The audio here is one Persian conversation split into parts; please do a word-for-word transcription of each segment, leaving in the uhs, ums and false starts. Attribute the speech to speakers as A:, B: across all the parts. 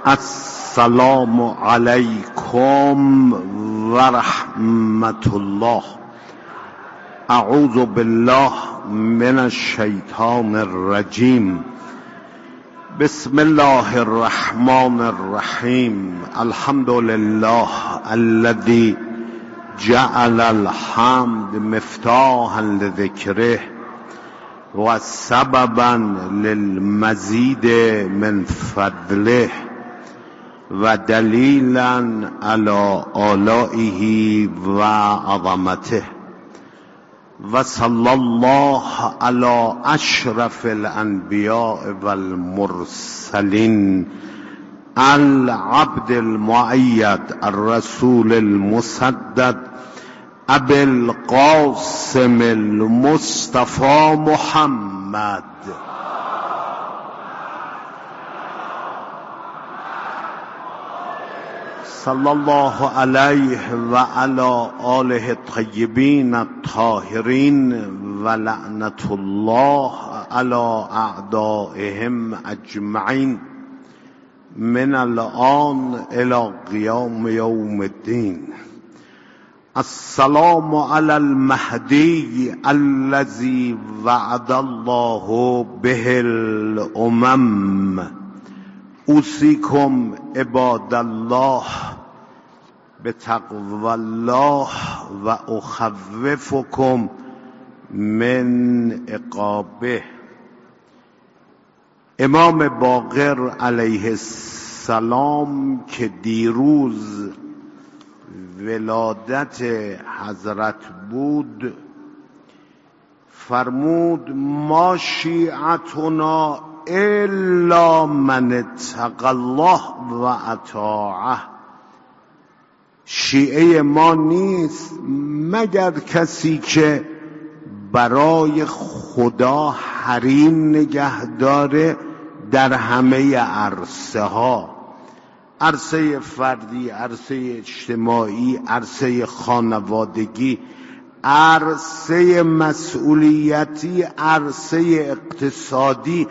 A: السلام علیکم و رحمت الله. اعوذ بالله من الشیطان الرجیم. بسم الله الرحمن الرحیم. الحمد لله الذي جعل الحمد مفتاحا لذکره و سببا للمزید من فضله و دلیلا علی آلائه و عظمته و صلی الله علی اشرف الانبیاء و المرسلین العبد المؤید الرسول المسدد ابی القاسم المصطفى محمد صلی الله علیه و علی آله الطیبین الطاهرین و لعنت الله علی اعدائهم اجمعین من الان الی قیام یوم الدین. السلام علی المهدی الذی وعد الله به الامم. اوصیکم عباد الله بتقوی الله و اخوفکم من عقابه. امام باقر علیه السلام که دیروز ولادت حضرت بود فرمود ما شیعتنا الا من اتقى الله و اطاعه. شیعه ما نیست مگر کسی که برای خدا حریم نگه داره در همه عرصه ها، عرصه فردی، عرصه اجتماعی، عرصه خانوادگی، عرصه مسئولیتی، عرصه اقتصادی.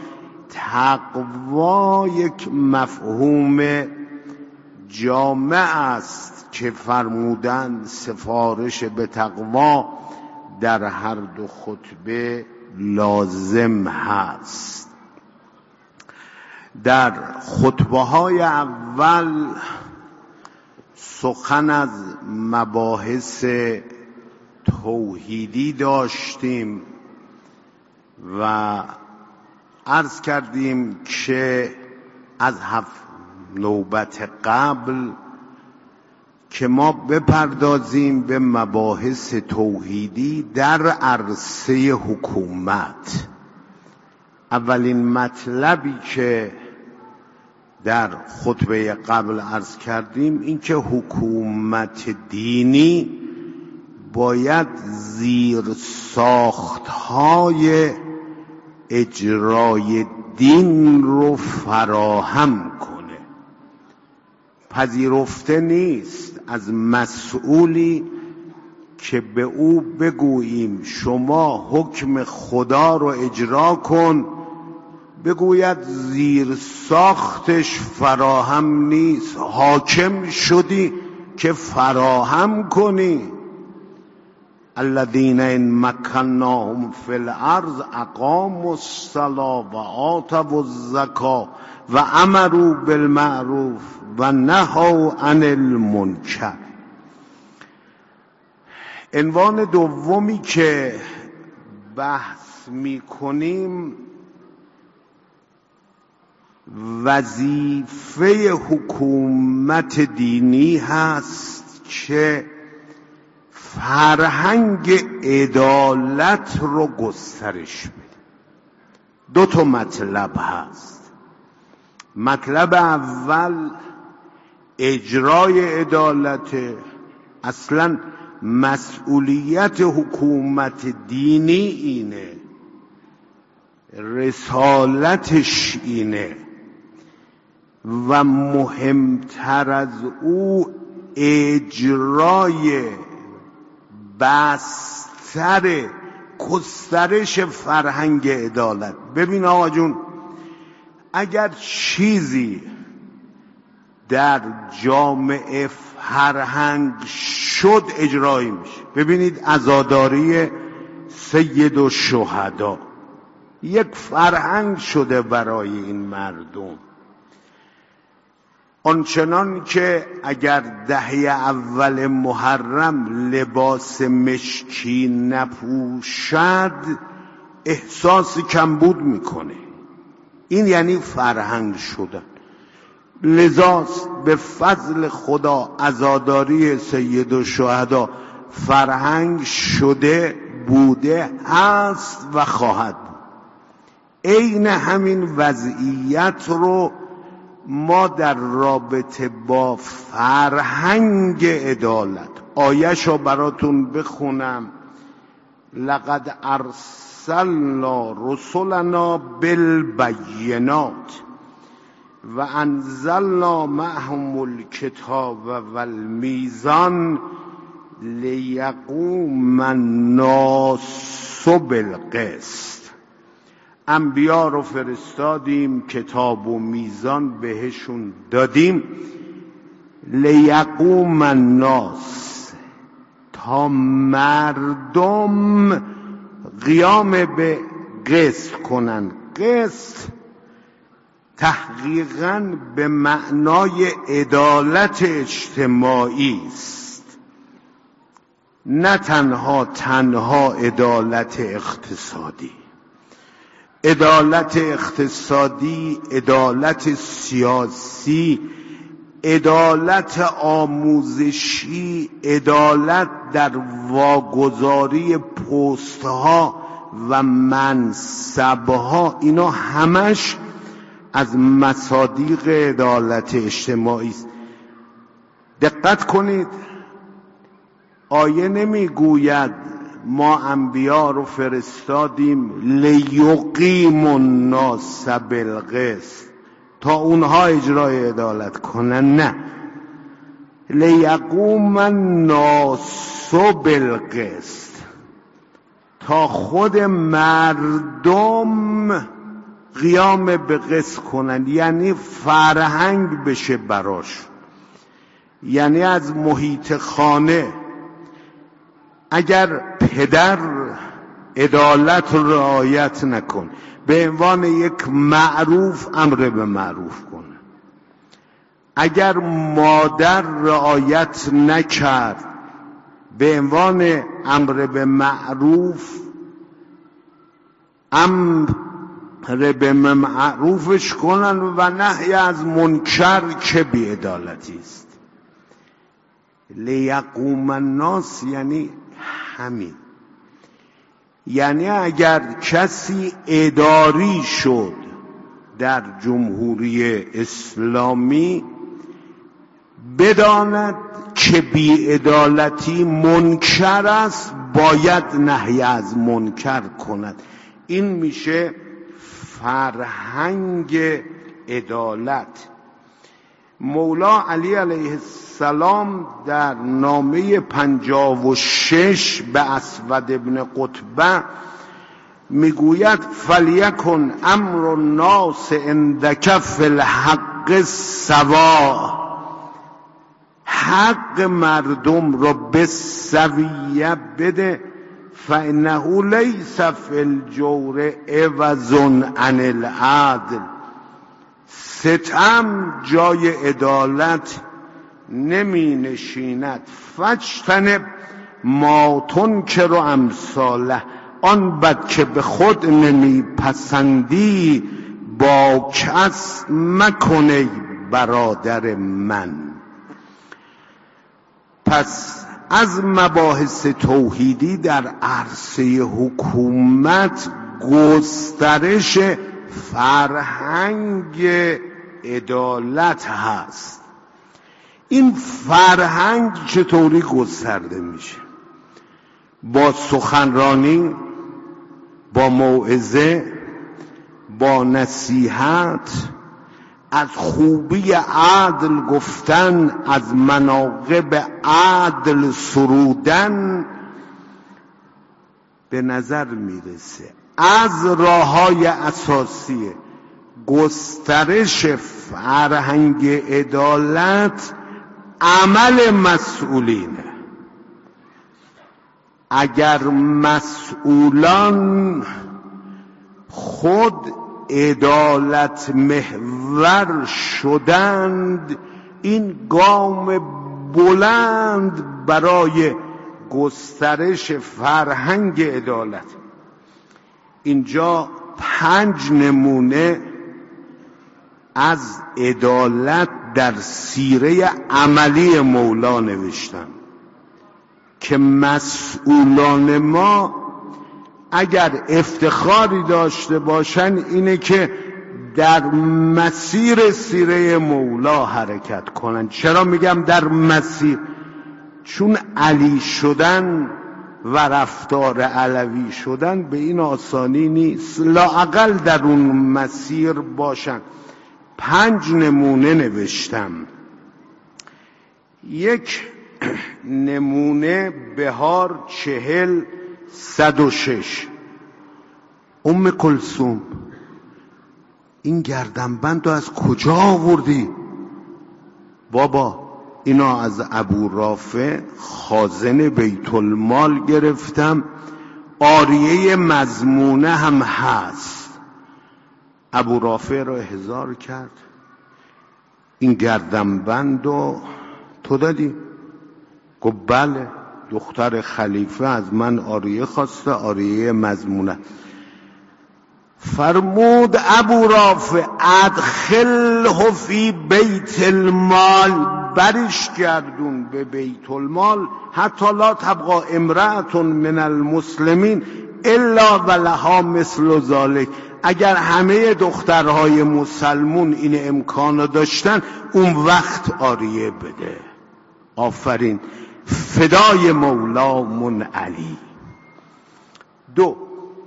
A: تقوا یک مفهوم جامع است که فرمودن سفارش به تقوا در هر دو خطبه لازم هست. در خطبه های اول سخن از مباحث توحیدی داشتیم و عرض کردیم که از هفت نوبت قبل که ما بپردازیم به مباحث توحیدی در عرصه حکومت. اولین مطلبی که در خطبه قبل عرض کردیم این که حکومت دینی باید زیر ساختهای اجرای دین رو فراهم کنه. پذیرفته نیست از مسئولی که به او بگوییم شما حکم خدا رو اجرا کن بگوید زیر ساختش فراهم نیست. حاکم شدی که فراهم کنی. الذين ان مكناهم في الارض اقاموا الصلاه وآتوا الزكاه وامروا بالمعروف ونهوا عن المنکر. عنوان دومی که بحث می‌کنیم وظیفه حکومت دینی هست که فرهنگ عدالت رو گسترش بده. دو تا مطلب هست. مطلب اول اجرای عدالت. اصلا مسئولیت حکومت دینی اینه، رسالتش اینه و مهمتر از او اجرای بستر گسترش فرهنگ عدالت. ببین آقا جون، اگر چیزی در جامعه فرهنگ شد اجرایی میشه. ببینید عزاداری سید الشهدا یک فرهنگ شده برای این مردم، آنچنان که اگر دهه اول محرم لباس مشکی نپوشد احساس کمبود میکنه. این یعنی فرهنگ شدن. لذاست به فضل خدا عزاداری سید الشهدا فرهنگ شده، بوده، هست و خواهد بود. عین همین وضعیت رو ما در رابطه با فرهنگ عدالت، آیه‌شو براتون بخونم: لقد ارسلنا رسلنا بالبینات و انزلنا معهم الکتاب والمیزان لیقوم الناس بالقسط. انبیا رو فرستادیم، کتاب و میزان بهشون دادیم، لیقوم الناس، تا مردم قیام به قسط کنن. قسط تحقیقاً به معنای عدالت اجتماعی است، نه تنها تنها عدالت اقتصادی. عدالت اقتصادی، عدالت سیاسی، عدالت آموزشی، عدالت در واگذاری پست‌ها و منصب‌ها، اینا همش از مصادیق عدالت اجتماعی است. دقت کنید، آیه نمیگوید ما انبیا رو فرستادیم لیقیم الناس بالقسط تا اونها اجرای عدالت کنن، نه، لیقوم الناس بالقسط، تا خود مردم قیام به قسط کنن، یعنی فرهنگ بشه براش. یعنی از محیط خانه اگر پدر عدالت رعایت نکن، به عنوان یک معروف امر به معروف کنه، اگر مادر رعایت نکرد به عنوان امر به معروف امر به معروفش کنن و نهی از منکر، که بی‌عدالتی است. لیقوم الناس یعنی همین. یعنی اگر کسی اداری شد در جمهوری اسلامی، بداند که بی‌عدالتی منکر است، باید نهی از منکر کند. این میشه فرهنگ عدالت. مولا علی علیه السلام در نامه پنجاه و شش به اسود ابن قتبه میگوید فلیکن امر الناس عندک فی الحق سوا، حق مردم را به سویه بده، فانه لیس فی الجور عوض عن العدل، ستم جای عدالت نمی نشیند. فاجتنب ما تنکر امثاله، آن بد که به خود نمی پسندی با کس مکنی برادر من. پس از مباحث توحیدی در عرصه حکومت گسترش فرهنگ عدالت هست. این فرهنگ چطوری گسترده میشه؟ با سخنرانی، با موعظه، با نصیحت، از خوبی عدل گفتن، از مناقب عدل سرودن به نظر میرسه از راه‌های اساسی گسترش فرهنگ عدالت عمل مسئولینه. اگر مسئولان خود عدالت محور شدند، این گام بلند برای گسترش فرهنگ عدالت. اینجا پنج نمونه از عدالت در سیره عملی مولا نوشتن که مسئولان ما اگر افتخاری داشته باشن اینه که در مسیر سیره مولا حرکت کنن. چرا میگم در مسیر؟ چون علی شدن و رفتار علوی شدن به این آسانی نیست، لااقل در اون مسیر باشن. پنج نمونه نوشتم. یک نمونه بهار چهل صد و شش، ام کلثوم. این گردنبند رو از کجا آوردی؟ بابا اینا از ابو رافع خازن بیت المال گرفتم، آریه مضمونه هم هست. ابو رافع را احضار کرد، این گردنبند رو تو دادی؟ گفت بله، دختر خلیفه از من آریه خواسته، آریه مضمونه. فرمود ابو رافع ادخله فی بیت المال، برش گردون به بیت المال، حتی لا تبقى امرأة من المسلمین الا ولها مثل ذلک. اگر همه دخترهای مسلمون این امکانو داشتن اون وقت آریه بده. آفرین، فدای مولا من علی. دو،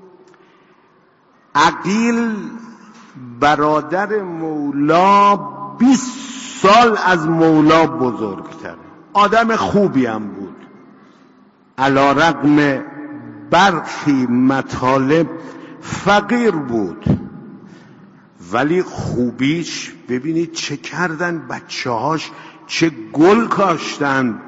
A: عقیل برادر مولا بیست سال از مولا بزرگتر، آدم خوبی هم بود، علی رغم برخی مطالب فقیر بود، ولی خوبیش ببینید چه کردن بچه هاش، چه گل کاشتن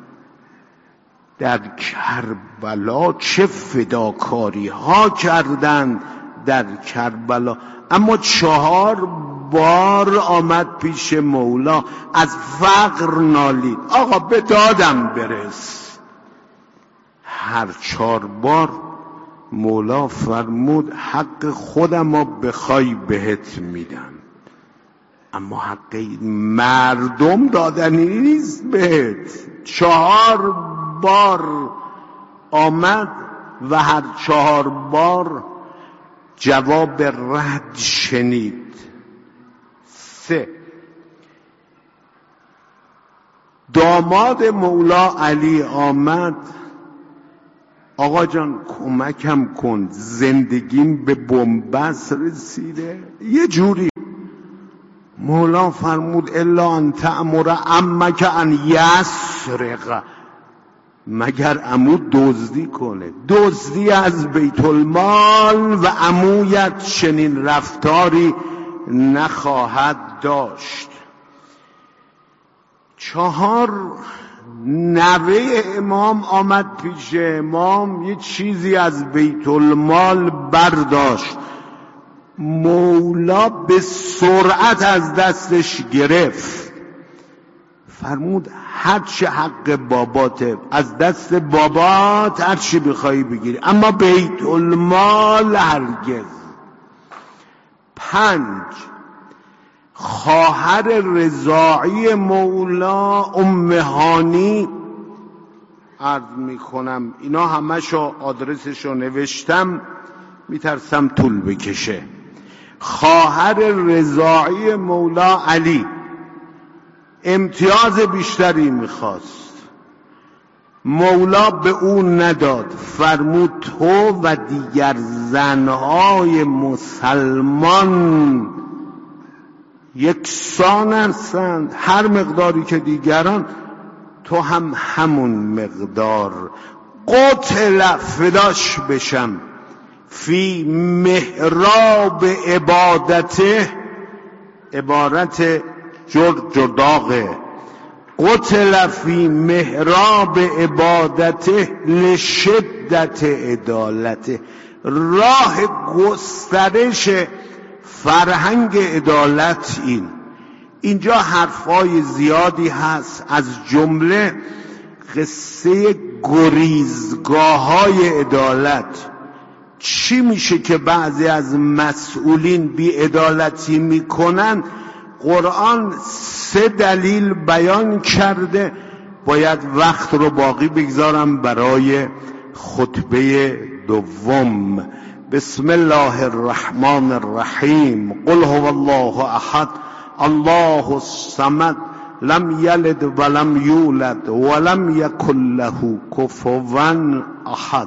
A: در کربلا، چه فداکاری ها کردن در کربلا. اما چهار بار آمد پیش مولا، از فقر نالید، آقا به دادم برس. هر چهار بار مولا فرمود حق خودم رو بخوای بهت میدم، اما حق مردم دادنی نیست بهت. چهار بار آمد و هر چهار بار جواب رد شنید. سه، داماد مولا علی آمد، آقا جان کمکم کن، زندگیم به بنبست رسیده یه جوری. مولا فرمود الا ان تأمر عمک ان یسرق، مگر عمو دزدی کنه، دزدی از بیت المال و عمویت چنین رفتاری نخواهد داشت. چهار، نوه امام آمد پیش امام، یه چیزی از بیت المال برداشت، مولا به سرعت از دستش گرفت، فرمود هرچه حق باباته از دست بابات هرچی بخوای بگیری، اما بیت المال هرگز. پنج، خواهر رضاعی مولا ام هانی، عرض میکنم اینا همشو آدرسشو نوشتم میترسم طول بکشه. خواهر رضاعی مولا علی امتیاز بیشتری میخواست، مولا به اون نداد، فرمود تو و دیگر زنهای مسلمان یکسان هستند، هر مقداری که دیگران تو هم همون مقدار. قتل، فداش فی محراب عبادته عبارت جرج و داغه. قتل فی محراب عبادته لشدت عدالته، راه گسترش فرهنگ عدالت این. اینجا حرفای زیادی هست، از جمله قصه گریزگاه های عدالت. چی میشه که بعضی از مسئولین بی‌عدالتی میکنن؟ قرآن سه دلیل بیان کرده، باید وقت رو باقی بگذارم برای خطبه دوم. بسم الله الرحمن الرحیم. قل هو الله احد الله الصمد لم یلد ولم یولد ولم یکن له کفوا احد.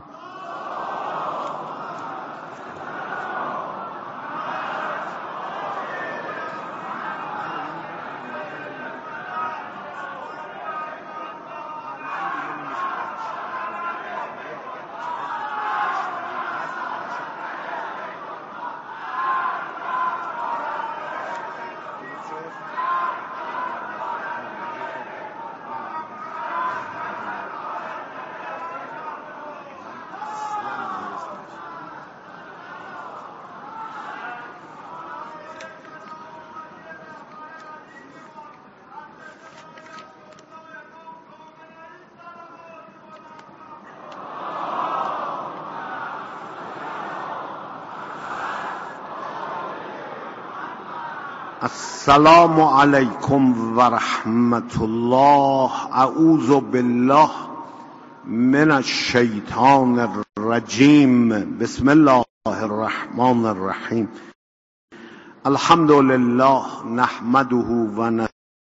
A: السلام علیکم و رحمت الله. اعوذ بالله من الشیطان الرجیم. بسم الله الرحمن الرحیم. الحمد لله نحمده و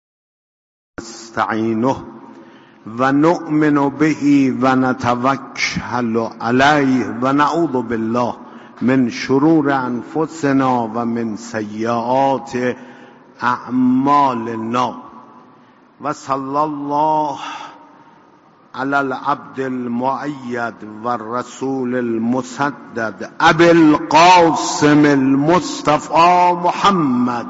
A: نستعینه و نؤمن به و نتوکل علیه و نعوذ بالله من شرور انفسنا و من سیئات اعمالنا. و صلی الله علی العبد المؤید و الرسول المسدد ابی القاسم المصطفى محمد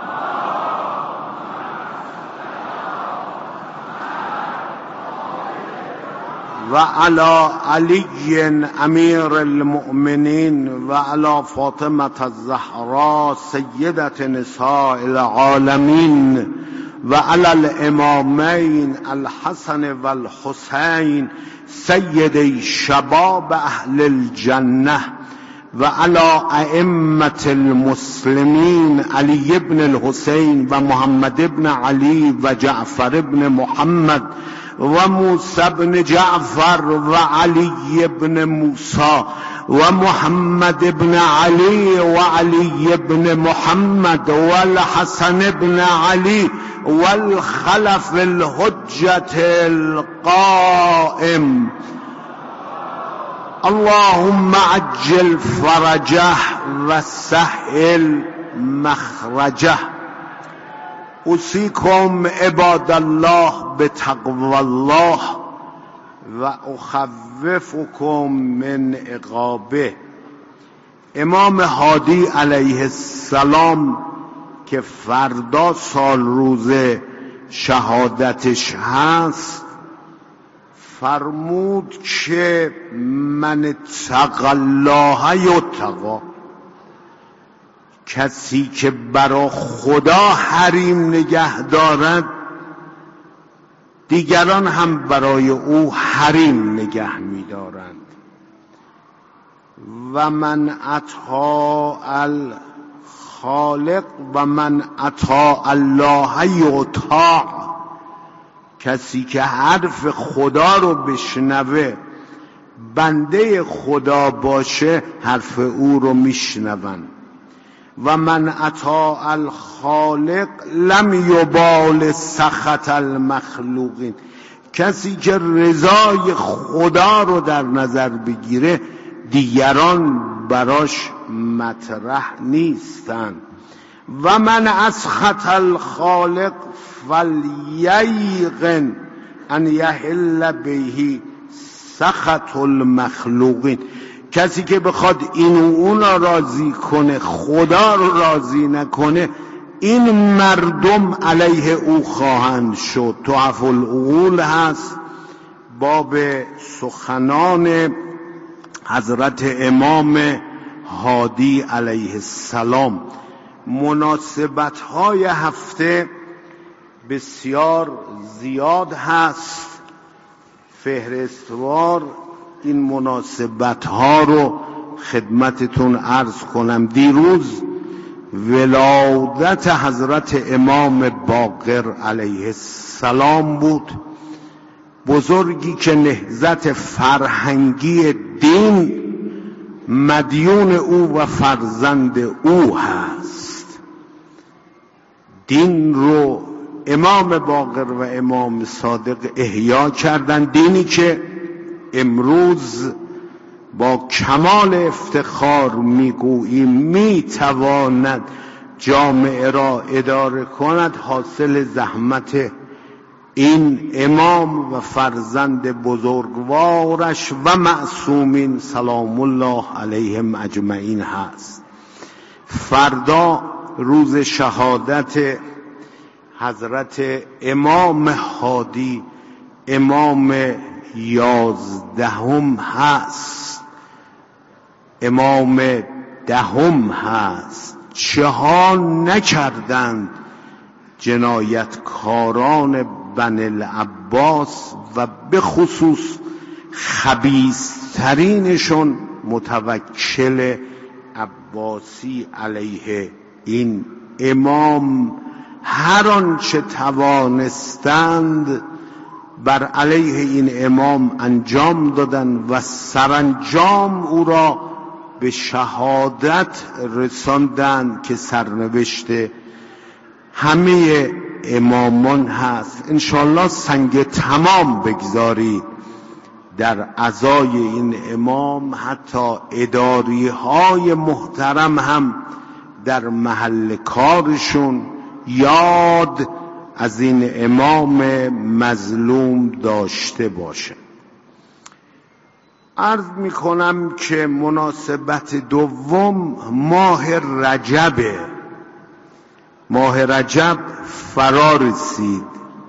A: و علی علی امیر المؤمنین و علی فاطمه الزهرا سیدة نساء العالمین و علی الامامین الحسن و الحسین سید شباب اهل الجنه و علی ائمة المسلمین علی ابن الحسین و محمد ابن علی و جعفر ابن محمد و موسی بن جعفر و علی ابن موسی و محمد ابن علی و علی ابن محمد و الحسن ابن علی و الخلف الحجة القائم. اللهم عجل فرجه و سهل مخرجه. اوصیکم عباد الله بتقوی الله و اخوفکم من عقابه. امام هادی علیه السلام که فردا سال روز شهادتش هست فرمود که من اتقی الله یتقی، کسی که برا خدا حریم نگه دارد دیگران هم برای او حریم نگه می‌دارند. و من اطاع الخالق و من اطاع الله یطاع، کسی که حرف خدا رو بشنوه بنده خدا باشه حرف او رو میشنوند. و من اطاع الخالق لم یبال سخط المخلوقین، کسی که رضای خدا رو در نظر بگیره دیگران براش مطرح نیستند. و من اسخط الخالق فلییقن ان یحل به سخط المخلوقین، کسی که بخواد این و اون را راضی کنه خدا رو راضی نکنه این مردم علیه او خواهند شد. تحف العقول هست، باب سخنان حضرت امام هادی علیه السلام. مناسبت های هفته بسیار زیاد هست، فهرستوار این مناسبت ها رو خدمتتون عرض کنم. دیروز ولادت حضرت امام باقر علیه السلام بود، بزرگی که نهضت فرهنگی دین مدیون او و فرزند او هست. دین رو امام باقر و امام صادق احیا کردن، دینی که امروز با کمال افتخار میگوییم میتواند جامعه را اداره کند، حاصل زحمت این امام و فرزند بزرگوارش و معصومین سلام الله علیهم اجمعین هست. فردا روز شهادت حضرت امام هادی، امام یازدهم هست، امام دهم هست. چه ها نکردند جنایتکاران بنی العباس و به خصوص خبیث‌ترینشون متوکل عباسی علیه این امام هر آنچه توانستند بر علیه این امام انجام دادن و سرانجام او را به شهادت رساندند که سرنوشت همه امامان هست. انشالله سنگ تمام بگذارید در عزای این امام، حتی اداری های محترم هم در محل کارشون یاد از این امام مظلوم داشته باشه. عرض می کنم که مناسبت دوم ماه رجبه. ماه رجب فرا رسید،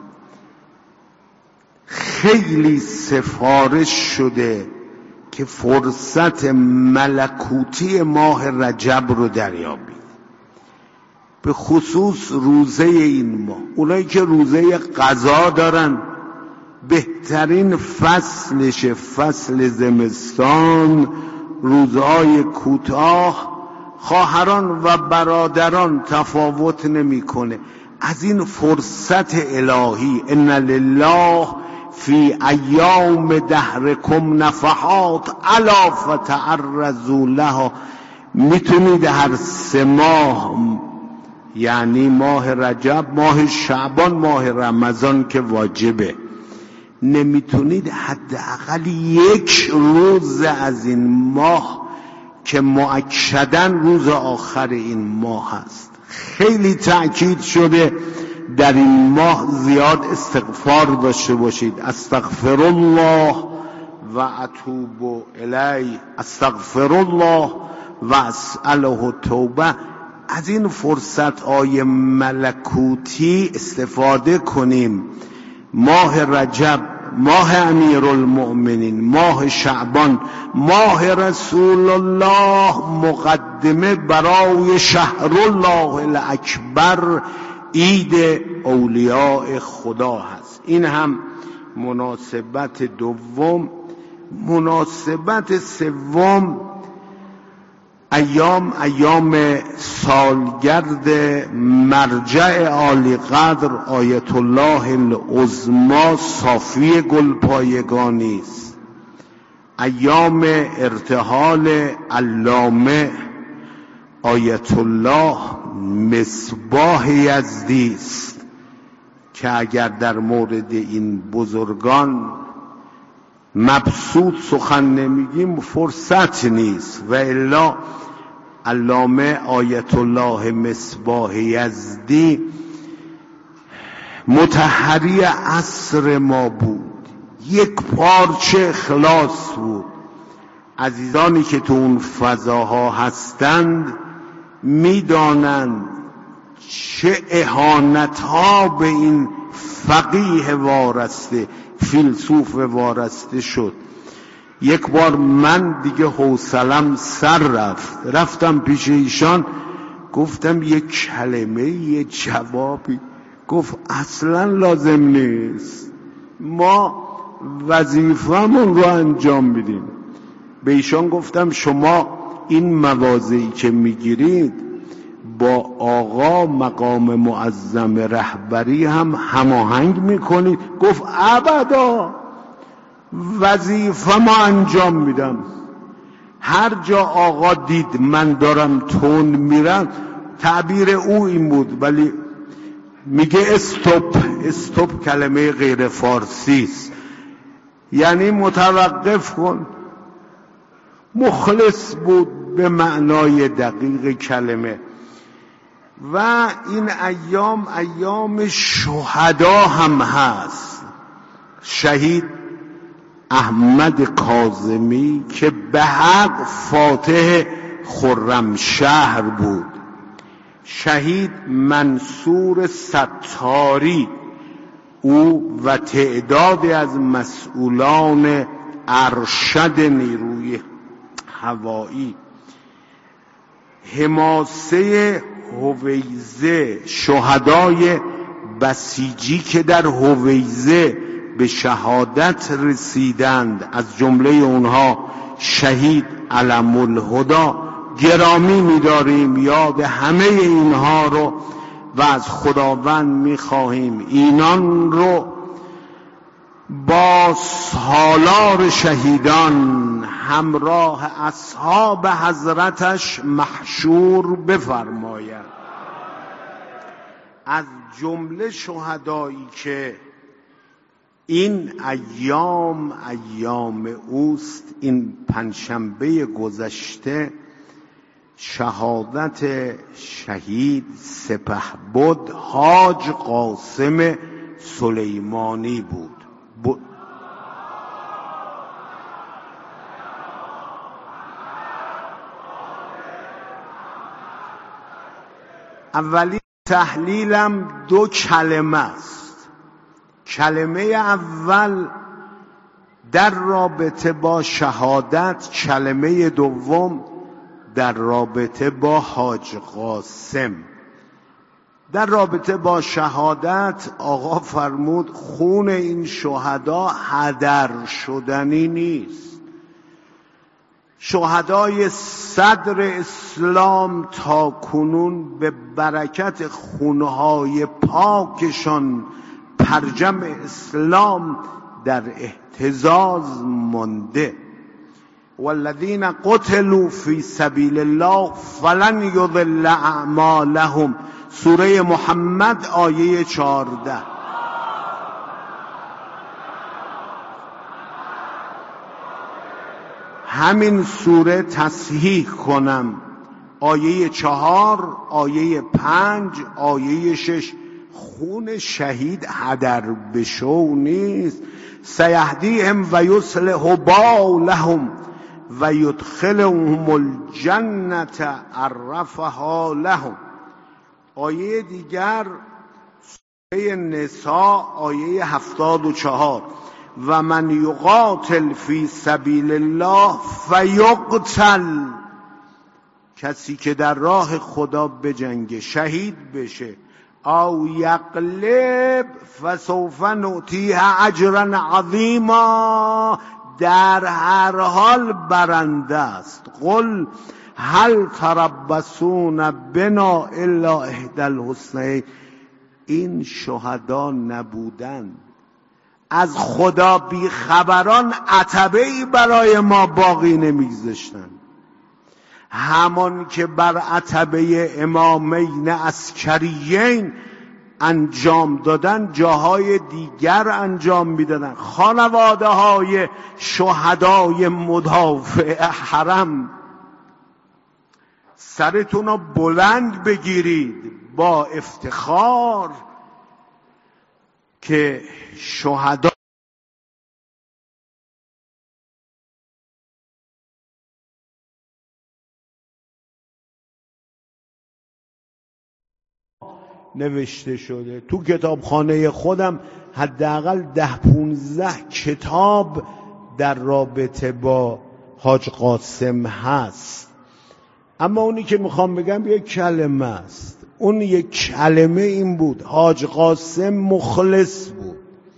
A: خیلی سفارش شده که فرصت ملکوتی ماه رجب رو دریابید، به خصوص روزه این ماه. اونایی که روزه قضا دارن بهترین فصلش فصل زمستان، روزهای کوتاه، خواهران و برادران تفاوت نمیکنه. از این فرصت الهی، ان لله فی ایام دهرکم نفحات الا فتعرضوا لها. میتونید هر سه ماه، یعنی ماه رجب، ماه شعبان، ماه رمضان که واجبه، نمیتونید حداقل یک روز از این ماه که مؤکداً روز آخر این ماه هست، خیلی تأکید شده در این ماه زیاد استغفار داشته باشید. استغفر الله و اتوب الیه، استغفر الله و اسأله توبه. از این فرصت های ملکوتی استفاده کنیم. ماه رجب، ماه امیرالمؤمنین، ماه شعبان، ماه رسول الله، مقدمه برای شهر الله الاکبر، عید اولیاء خدا هست. این هم مناسبت دوم. مناسبت سوم ایام ایام سالگرد مرجع عالی قدر آیت الله العظمی صافی گلپایگانی است. ایام ارتحال علامه آیت الله مصباح یزدی است که اگر در مورد این بزرگان مبسوط سخن نمیگیم فرصت نیست، و الا علامه آیت الله مصباح یزدی مطهری عصر ما بود، یک پارچه اخلاص بود. عزیزانی که تو اون فضاها هستند میدانند چه اهانت ها به این فقیه وارسته، فیلسوف وارسته شد. یک بار من دیگه حوصلم سر رفت، رفتم پیش ایشان، گفتم یک کلمه یه جوابی. گفت اصلا لازم نیست، ما وظیفه‌مون رو انجام میدیم. به ایشان گفتم شما این مواضعی که میگیرید با آقا مقام معظم رهبری هم هماهنگ میکنید؟ گفت ابدا، وظیفه ما انجام میدم. هر جا آقا دید من دارم تند میرم، تعبیر او این بود، ولی میگه استوب. استوب کلمه غیر فارسی است، یعنی متوقف کن. مخلص بود به معنای دقیق کلمه. و این ایام ایام شهدا هم هست. شهید احمد کاظمی که به حق فاتح خرمشهر بود، شهید منصور ستاری، او و تعدادی از مسئولان ارشد نیروی هوایی، حماسه هویزه، شهدای بسیجی که در هویزه به شهادت رسیدند، از جمله اونها شهید علم الهدی، گرامی می‌داریم. یاد همه اینها رو و از خداوند می‌خواهیم اینان رو با سالار شهیدان همراه اصحاب حضرتش محشور بفرماید. از جمله شهدایی که این ایام ایام اوست، این پنجشنبه گذشته شهادت شهید سپهبد حاج قاسم سلیمانی بود. ب... اولی تحلیلم دو کلمه است. کلمه اول در رابطه با شهادت، کلمه دوم در رابطه با حاج قاسم. در رابطه با شهادت آقا فرمود خون این شهدا هدر شدنی نیست. شهدای صدر اسلام تا کنون به برکت خونهای پاکشان پرچم اسلام در اهتزاز مانده. والذین قتلوا فی سبیل الله فلن یضل اعمالهم، سوره محمد آیه چهارده. همین سوره تصحیح کنم، آیه چهار، آیه پنج، آیه شش، خون شهید هدر بشو نیست. سیهدیهم و یصلح بالهم و یدخلهم الجنت عرفها لهم. آیه دیگر سوره نساء آیه هفتاد و چهار، و من یقاتل فی سبیل الله فیقتل، کسی که در راه خدا بجنگه شهید بشه، او یقلب فسوف نؤتیه اجرا عظیما، در هر حال برنده است. قل هل تربصون بنا الا احدی الحسنیین. این شهدا نبودن، از خدا بی خبران عتبه‌ای برای ما باقی نمیگذاشتن. همان که بر عتبه امامین عسکریین انجام دادن، جاهای دیگر انجام میدادن. خانواده های شهدای مدافع حرم، سرتون رو بلند بگیرید با افتخار که شهدا نوشته شده. تو کتابخانه خودم حداقل ده پونزده کتاب در رابطه با حاج قاسم هست. اما اونی که میخوام بگم یک کلمه است. اون یک کلمه این بود: حاج قاسم مخلص بود،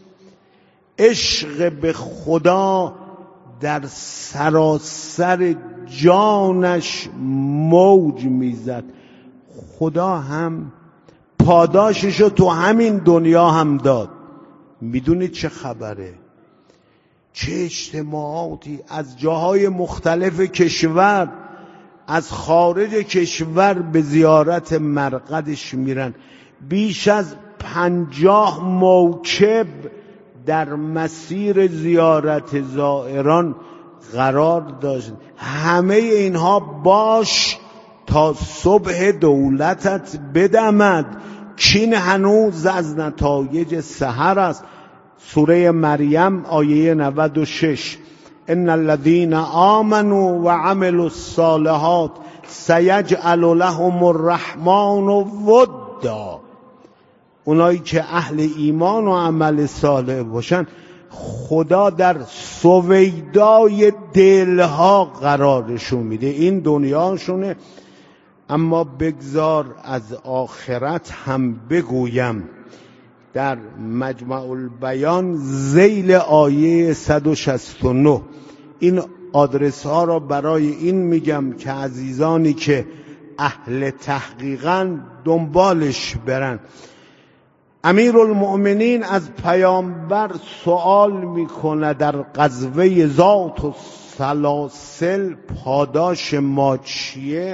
A: عشق به خدا در سراسر جانش موج میزد. خدا هم پاداششو تو همین دنیا هم داد. میدونید چه خبره؟ چه اجتماعاتی از جاهای مختلف کشور، از خارج کشور به زیارت مرقدش میرن. بیش از پنجاه موکب در مسیر زیارت زائران قرار داشت. همه اینها باش تا صبح دولتت بدمد. کین هنوز از نتایج سحر است. سوره مریم آیه نود و شش: ان الذين آمنوا وعملوا الصالحات سيجعل لهم الرحمن ودا. اونایی که اهل ایمان و عمل صالح باشن، خدا در سویدای دلها قرارشون میده. این دنیاشونه. اما بگذار از آخرت هم بگویم. در مجمع البیان ذیل آیه صد و شصت و نه این آدرس ها را برای این میگم که عزیزانی که اهل تحقیقاً دنبالش برن. امیرالمؤمنین از پیامبر سوال میکنه در غزوه ذات و سلاسل پاداش ما چیه؟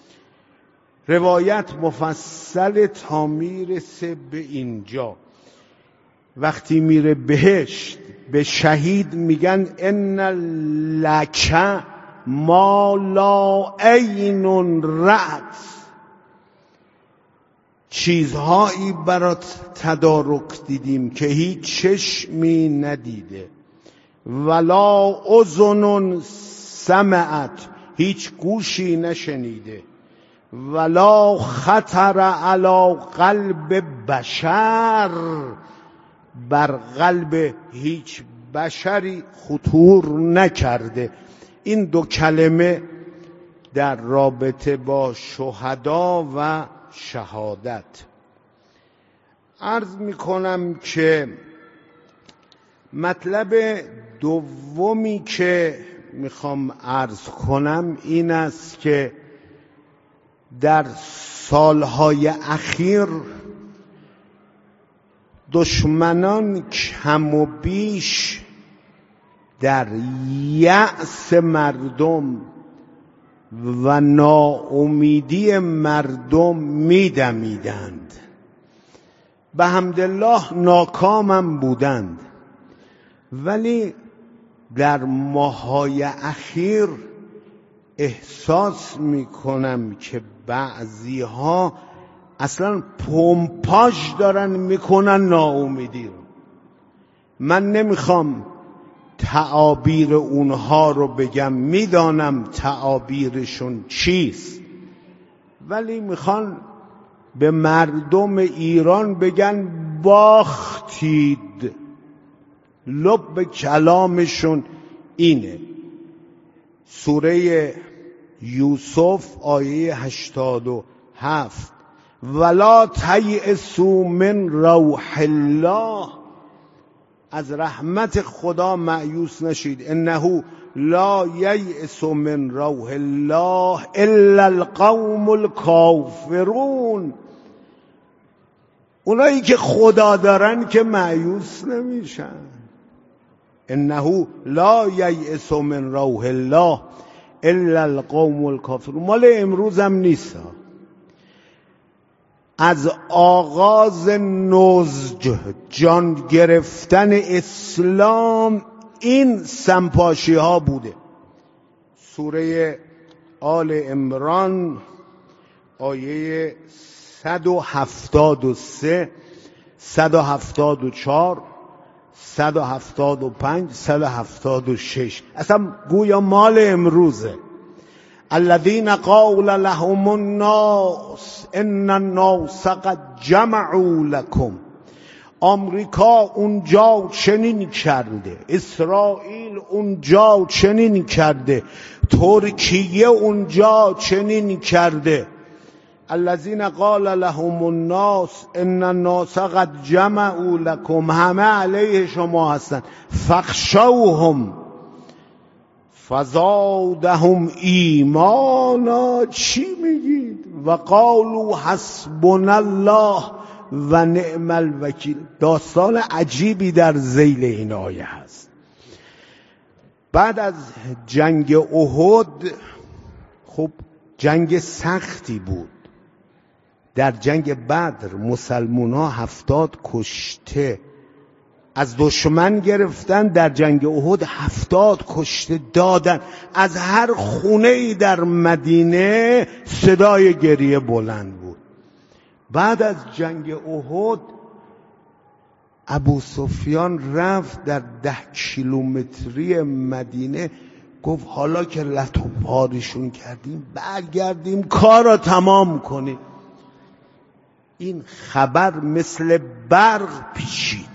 A: روایت مفصل تا میرسه به اینجا. وقتی میره بهشت به شهید میگن ان لک ما لا عین رأت، چیزهایی برات تدارک دیدیم که هیچ چشمی ندیده، ولا اذن سمعت، هیچ گوشی نشنیده، ولا خطر علی قلب بشر، بر قلب هیچ بشری خطور نکرده. این دو کلمه در رابطه با شهدا و شهادت. عرض میکنم که مطلب دومی که میخوام عرض کنم این است که در سالهای اخیر دشمنان کم و بیش در یأس مردم و ناامیدی مردم میدمیدند. به حمدالله ناکامم بودند، ولی در ماهای اخیر احساس میکنم که بعضی ها اصلا پمپاژ دارن میکنن ناامیدی رو. من نمیخوام تعابیر اونها رو بگم، میدانم تعابیرشون چیست، ولی میخوان به مردم ایران بگن باختید. لب کلامشون اینه. سوره یوسف آیه هشتاد و هفت: ولا تیأسوا من روح الله، از رحمت خدا مایوس نشید. انه لا ییأس من روح الله الا القوم الکافرون. اونایی که خدا دارن که مایوس نمیشن. انه لا ییأس من روح الله الا القوم الکافرون. مال امروز هم نیست. از آغاز نضج جان گرفتن اسلام این سمپاشی ها بوده. سوره آل عمران آیه صد و هفتاد و سه، صد و هفتاد و چهار، صد و هفتاد و پنج، صد و هفتاد و شش اصلا گویا مال امروزه. الذين قال لهم الناس ان الناس قد جمعوا لكم. آمریکا اونجا چنین کرده، اسرائیل اونجا چنین کرده، ترکیه اونجا چنین کرده. الذين قال لهم الناس ان الناس قد جمعوا لكم، همه علیه شما هستن. فخشوهم فزادهم ایمانا. چی میگید؟ و قالوا حسبنا الله و نعم الوکیل. داستان عجیبی در ذیل این آیه هست. بعد از جنگ احد، خب جنگ سختی بود. در جنگ بدر مسلمان ها هفتاد کشته از دشمن گرفتن، در جنگ احد هفتاد کشته دادن. از هر خونه‌ای در مدینه صدای گریه بلند بود. بعد از جنگ احد ابو سفیان رفت در ده کیلومتری مدینه، گفت حالا که لت و پاریشون کردیم برگردیم کار را تمام کنیم. این خبر مثل برق پیچید.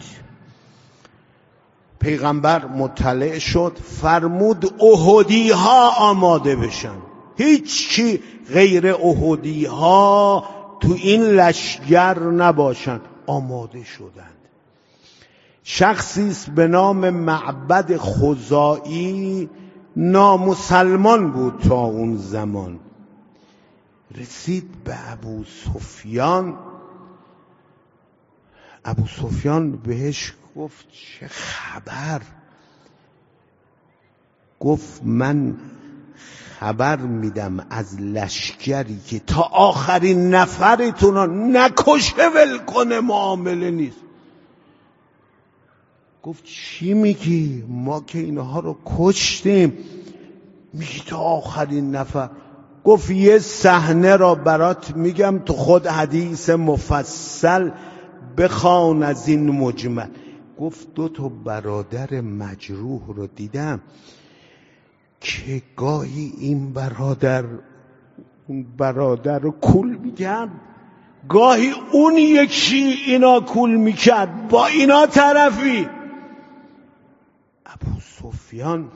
A: پیغمبر مطلع شد، فرمود احدی ها آماده بشن. هیچ کی غیر احدی ها تو این لشگر نباشن. آماده شدند. شخصی است به نام معبد خزاعی، نامسلمان بود تا اون زمان. رسید به ابو سفیان. ابو سفیان بهش گفت چه خبر؟ گفت من خبر میدم از لشکری که تا آخرین نفرتون رو نکشه ول کنه معامله نیست. گفت چی میگی؟ ما که اینها رو کشتیم. میگی تا آخرین نفر؟ گفت یه صحنه را برات میگم، تو خود حدیث مفصل بخوان از این مجمل. گفت دو تا برادر مجروح رو دیدم که گاهی این برادر اون برادر رو کول میکرد، گاهی اون یکی اینا کول میکرد. با اینا طرفی؟ ابو سفیان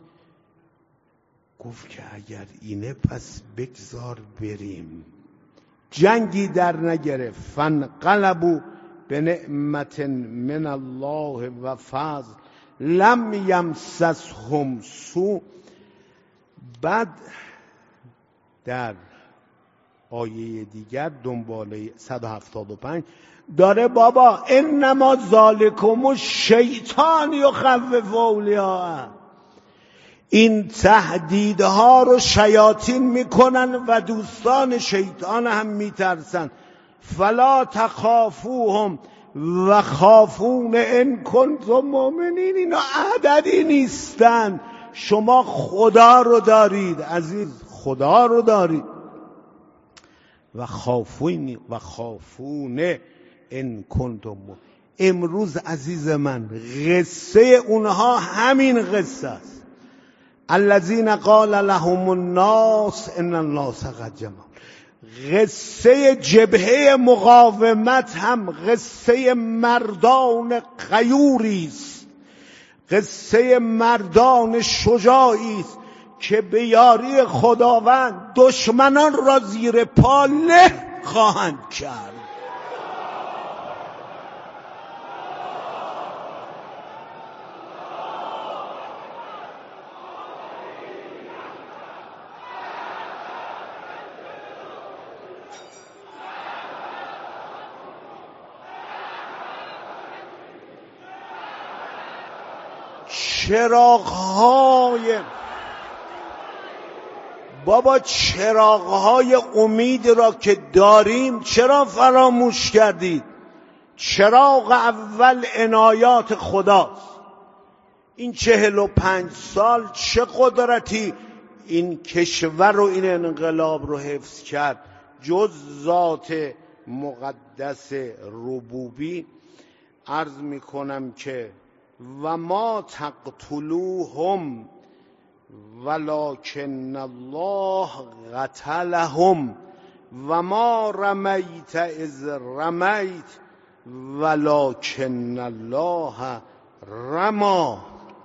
A: گفت که اگر اینه پس بگذار بریم. جنگی در نگرفت. فانقلبوا بنعمت من الله و فضل لم یمسسهم سوء. بعد در آیه دیگر دنباله صد و هفتاد و پنج داره بابا انما ذالکم الشیطان یخوف اولیاءه. این تهدیدها رو شیاطین میکنن و دوستان شیطان هم میترسن. فلا تخافوهم و خافون ان کنتم مؤمنین. اینا عددی نیستن. شما خدا رو دارید عزیز، خدا رو دارید. و خافون و خافون ان کنتم. امروز عزیز من قصه اونها همین قصه است. الذين قال لهم الناس ان الناس قد جمعوا. قصه جبهه مقاومت هم قصه مردان غیوری است، قصه مردان شجاعی است که به یاری خداوند دشمنان را زیر پا له خواهند کرد. چراغ‌های بابا چراغ‌های امید را که داریم چرا فراموش کردید؟ چراغ اول عنایات خداست. این چهل و پنج سال چه قدرتی این کشور و این انقلاب رو حفظ کرد جز ذات مقدس ربوبی. عرض میکنم که و ما تقتلوهم ولکن الله قتلهم و ما رمیت اذ رمیت ولکن الله رما.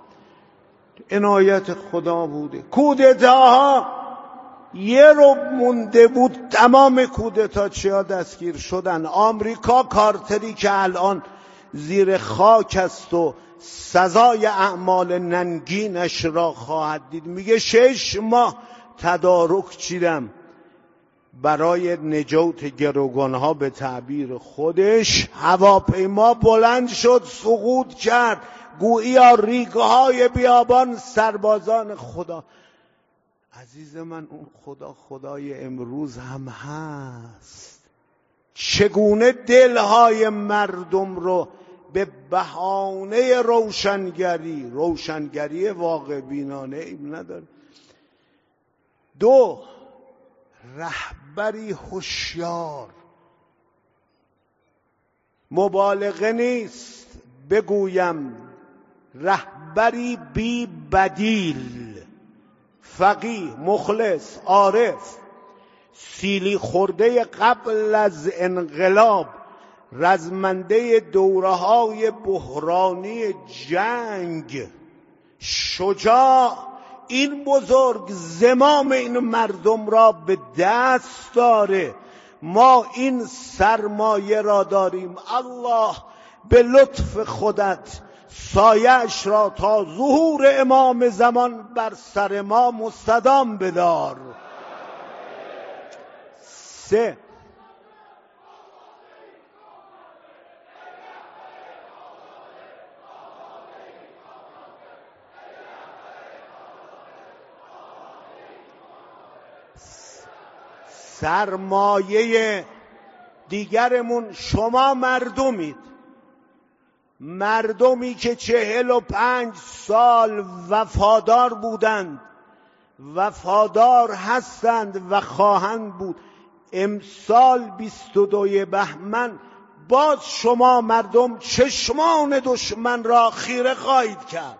A: عنایت خدا بوده. کودتاها یه رو مونده بود تمام کودتاچی‌ها دستگیر شدن. آمریکا کارتری که الان زیر خاک است و سزای اعمال ننگینش را خواهد دید، میگه شش ماه تدارک چیدم برای نجات گروگانها. به تعبیر خودش هواپیما بلند شد سقوط کرد، گوییا ریگ‌های بیابان سربازان خدا. عزیز من، اون خدا خدای امروز هم هست. چگونه دلهای مردم رو به بهانه روشنگری روشنگری واقع بینانه ایم نداره. دو، رهبری هوشیار. مبالغه نیست بگویم رهبری بی بدیل، فقیه، مخلص، عارف، سیلی خورده قبل از انقلاب، رزمنده دوره‌های بحرانی جنگ، شجاع. این بزرگ زمام این مردم را به دست داره. ما این سرمایه را داریم. الله به لطف خودت سایه‌اش را تا ظهور امام زمان بر سر ما مستدام بدار. سه، سرمایه دیگرمون شما مردمید. مردمی که چهل و پنج سال وفادار بودند، وفادار هستند و خواهند بود. امسال بیست و دوی بهمن باز شما مردم چشمان دشمن را خیره خواهید کرد.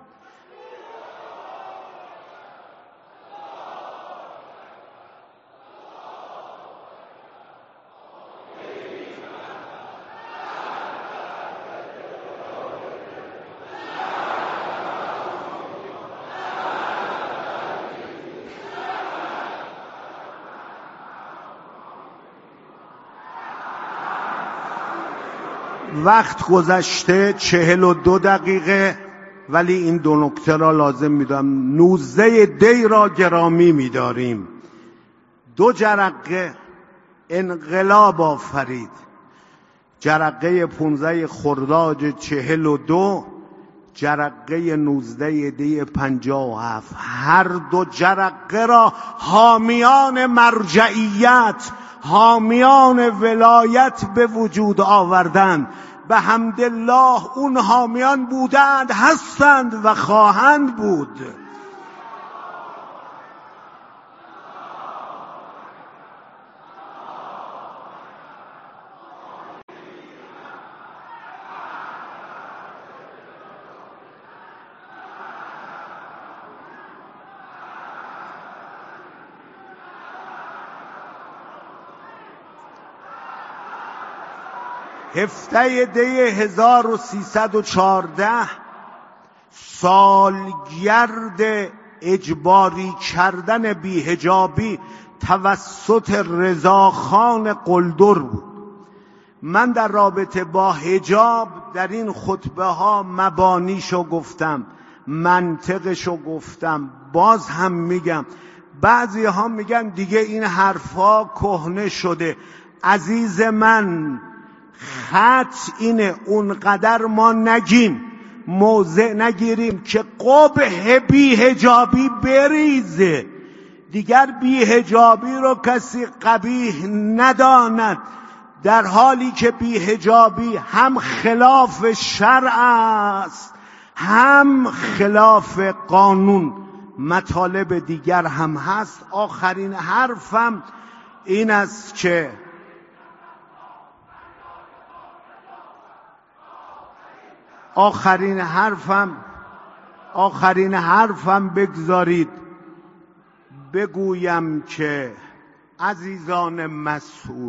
A: وقت گذشته چهل و دو دقیقه، ولی این دو نکته را لازم میدارم. نوزده دی را گرامی میداریم. دو جرقه انقلاب آفرید. جرقه پونزده خرداد چهل و دو، جرقه نوزده دی پنجاه و هفت. هر دو جرقه را حامیان مرجعیت، حامیان ولایت به وجود آوردند. به حمدالله اون حامیان بودند، هستند و خواهند بود. هفده دی هزار و سیصد و چهارده، سالگرد اجباری کردن بی‌حجابی توسط رضاخان قلدر بود. من در رابطه با حجاب در این خطبه ها مبانیشو گفتم، منطقشو گفتم، باز هم میگم. بعضی ها میگن دیگه این حرفا کهنه شده. عزیز من، خط اینه اونقدر ما نگیم، موضع نگیریم که قبح بی‌حجابی بریزه. دیگر بی‌حجابی رو کسی قبیح نداند، در حالی که بی‌حجابی هم خلاف شرع است، هم خلاف قانون. مطالب دیگر هم هست. آخرین حرفم این است که آخرین حرفم آخرین حرفم بگذارید بگویم که عزیزان مسئول،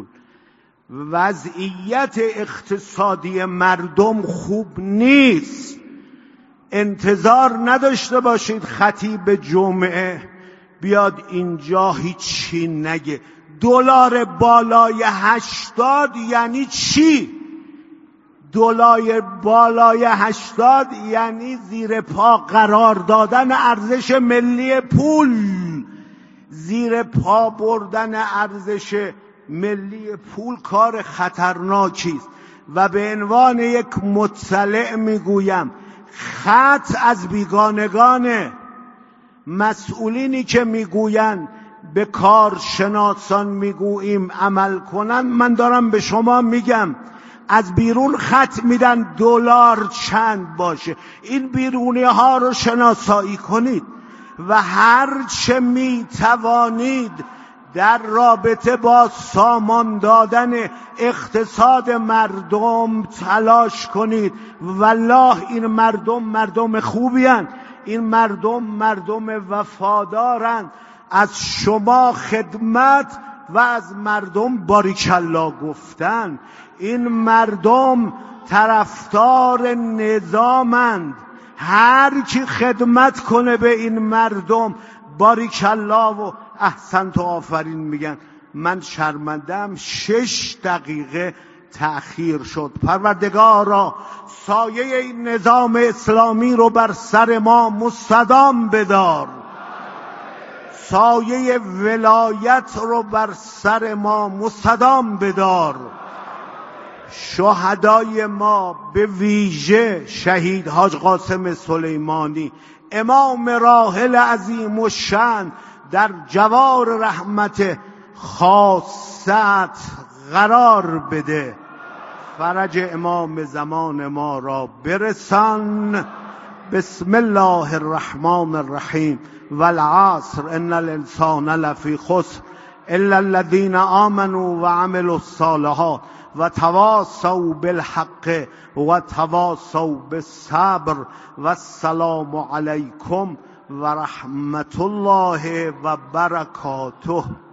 A: وضعیت اقتصادی مردم خوب نیست. انتظار نداشته باشید خطیب جمعه بیاد اینجا هیچی نگه. دلار بالای هشتاد یعنی چی؟ دلار بالای هشتاد یعنی زیر پا قرار دادن ارزش ملی پول، زیر پا بردن ارزش ملی پول کار خطرناکی است. و به عنوان یک مطلع میگویم خط از بیگانگانه. مسئولینی که میگوین به کارشناسان میگوییم عمل کنن، من دارم به شما میگم از بیرون خط میدن دلار چند باشه. این بیرونی ها رو شناسایی کنید و هر چه میتوانید در رابطه با سامان دادن اقتصاد مردم تلاش کنید. والله این مردم مردم خوبی هستند، این مردم مردم وفادارند. از شما خدمت و از مردم باریکالله گفتن. این مردم طرفدار نظامند. هر کی خدمت کنه به این مردم باریکالله و احسنت و آفرین میگن. من شرمندم شش دقیقه تأخیر شد. پروردگارا سایه این نظام اسلامی رو بر سر ما مستدام بدار، سایه ولایت رو بر سر ما مستدام بدار. شهدای ما به ویژه شهید حاج قاسم سلیمانی امام راحل عظیم الشأن در جوار رحمت خاصت قرار بده. فرج امام زمان ما را برسان. بسم الله الرحمن الرحیم. والعصر ان الانسان لفی خسر الا الذين آمنوا وعملوا الصالحات وتواصوا بالحق وتواصوا بالصبر والسلام علیکم و رحمت الله و برکاته.